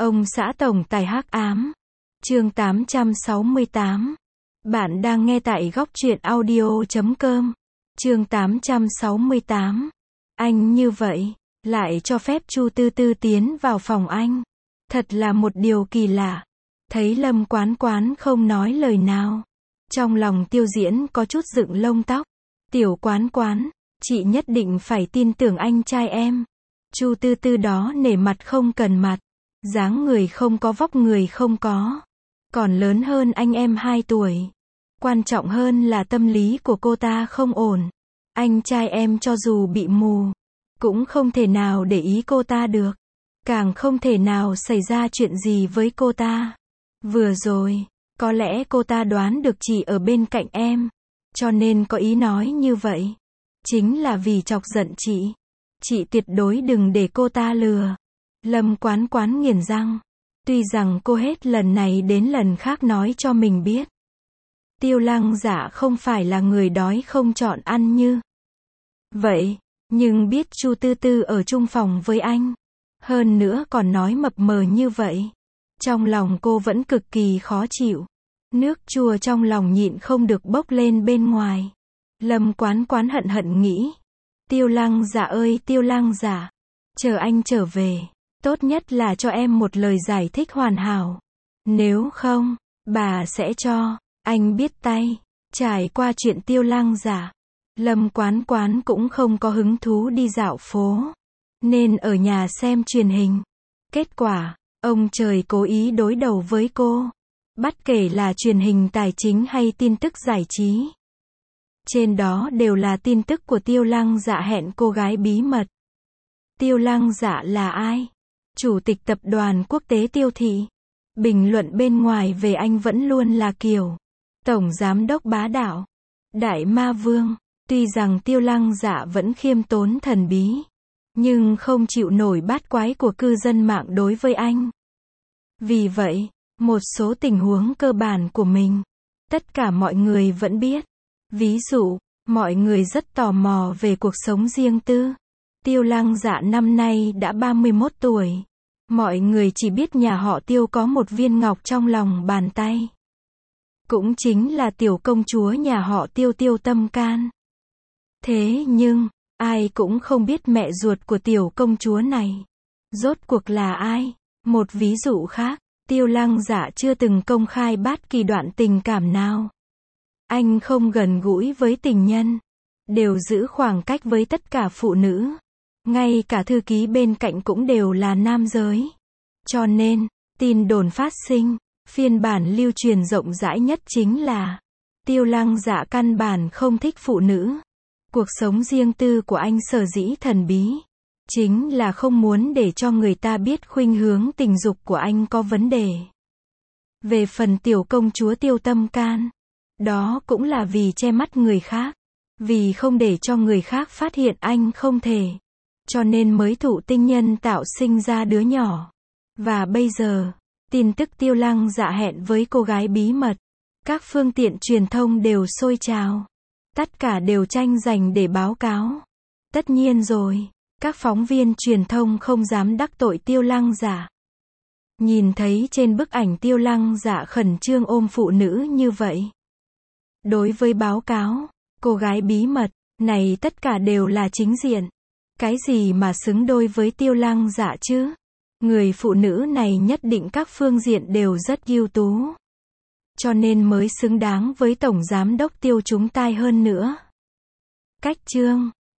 Ông xã tổng tài hắc ám. Chương 868. Bạn đang nghe tại góc truyện audio.com. Chương 868. Anh như vậy, lại cho phép Chu Tư Tư tiến vào phòng anh. Thật là một điều kỳ lạ. Thấy Lâm Quán Quán không nói lời nào. Trong lòng Tiêu Diễn có chút dựng lông tóc. Tiểu Quán Quán, chị nhất định phải tin tưởng anh trai em. Chu Tư Tư đó nể mặt không cần mặt. Dáng người không có, vóc người không có. Còn lớn hơn anh em 2 tuổi. Quan trọng hơn là tâm lý của cô ta không ổn. Anh trai em cho dù bị mù, cũng không thể nào để ý cô ta được. Càng không thể nào xảy ra chuyện gì với cô ta. Vừa rồi, có lẽ cô ta đoán được chị ở bên cạnh em, cho nên có ý nói như vậy. Chính là vì chọc giận chị. Chị tuyệt đối đừng để cô ta lừa. Lâm Quán Quán nghiến răng. Tuy rằng cô hết lần này đến lần khác nói cho mình biết. Tiêu Lăng Dạ không phải là người đói không chọn ăn như vậy, nhưng biết Chu Tư Tư ở chung phòng với anh. Hơn nữa còn nói mập mờ như vậy. Trong lòng cô vẫn cực kỳ khó chịu. Nước chua trong lòng nhịn không được bốc lên bên ngoài. Lâm Quán Quán hận hận nghĩ. Tiêu Lăng Dạ ơi Tiêu Lăng Dạ, chờ anh trở về, tốt nhất là cho em một lời giải thích hoàn hảo. Nếu không, bà sẽ cho anh biết tay. Trải qua chuyện Tiêu Lăng Dạ, Lâm Quán Quán cũng không có hứng thú đi dạo phố, nên ở nhà xem truyền hình. Kết quả, ông trời cố ý đối đầu với cô. Bất kể là truyền hình tài chính hay tin tức giải trí, trên đó đều là tin tức của Tiêu Lăng Dạ hẹn cô gái bí mật. Tiêu Lăng Dạ là ai? Chủ tịch tập đoàn quốc tế Tiêu Thị. Bình luận bên ngoài về anh vẫn luôn là kiểu tổng giám đốc bá đạo, đại ma vương. Tuy rằng Tiêu Lăng Dạ vẫn khiêm tốn thần bí, nhưng không chịu nổi bát quái của cư dân mạng đối với anh. Vì vậy, một số tình huống cơ bản của mình, tất cả mọi người vẫn biết. Ví dụ, mọi người rất tò mò về cuộc sống riêng tư. Tiêu Lăng Dạ năm nay đã 31 tuổi. Mọi người chỉ biết nhà họ Tiêu có một viên ngọc trong lòng bàn tay. Cũng chính là tiểu công chúa nhà họ Tiêu, Tiêu Tâm Can. Thế nhưng, ai cũng không biết mẹ ruột của tiểu công chúa này rốt cuộc là ai. Một ví dụ khác, Tiêu Lăng Dạ chưa từng công khai bất kỳ đoạn tình cảm nào. Anh không gần gũi với tình nhân, đều giữ khoảng cách với tất cả phụ nữ. Ngay cả thư ký bên cạnh cũng đều là nam giới. Cho nên, tin đồn phát sinh, phiên bản lưu truyền rộng rãi nhất chính là Tiêu Lăng Dạ căn bản không thích phụ nữ. Cuộc sống riêng tư của anh sở dĩ thần bí, chính là không muốn để cho người ta biết khuynh hướng tình dục của anh có vấn đề. Về phần tiểu công chúa Tiêu Tâm Can, đó cũng là vì che mắt người khác, vì không để cho người khác phát hiện anh không thể, cho nên mới thụ tinh nhân tạo sinh ra đứa nhỏ. Và bây giờ, tin tức Tiêu Lăng Dạ hẹn với cô gái bí mật, các phương tiện truyền thông đều sôi trào. Tất cả đều tranh giành để báo cáo. Tất nhiên rồi, các phóng viên truyền thông không dám đắc tội Tiêu Lăng Dạ. Nhìn thấy trên bức ảnh Tiêu Lăng Dạ khẩn trương ôm phụ nữ như vậy. Đối với báo cáo, cô gái bí mật, này tất cả đều là chính diện. Cái gì mà xứng đôi với Tiêu Lăng Dạ chứ? Người phụ nữ này nhất định các phương diện đều rất ưu tú. Cho nên mới xứng đáng với Tổng Giám đốc Tiêu chúng ta hơn nữa. Cách chương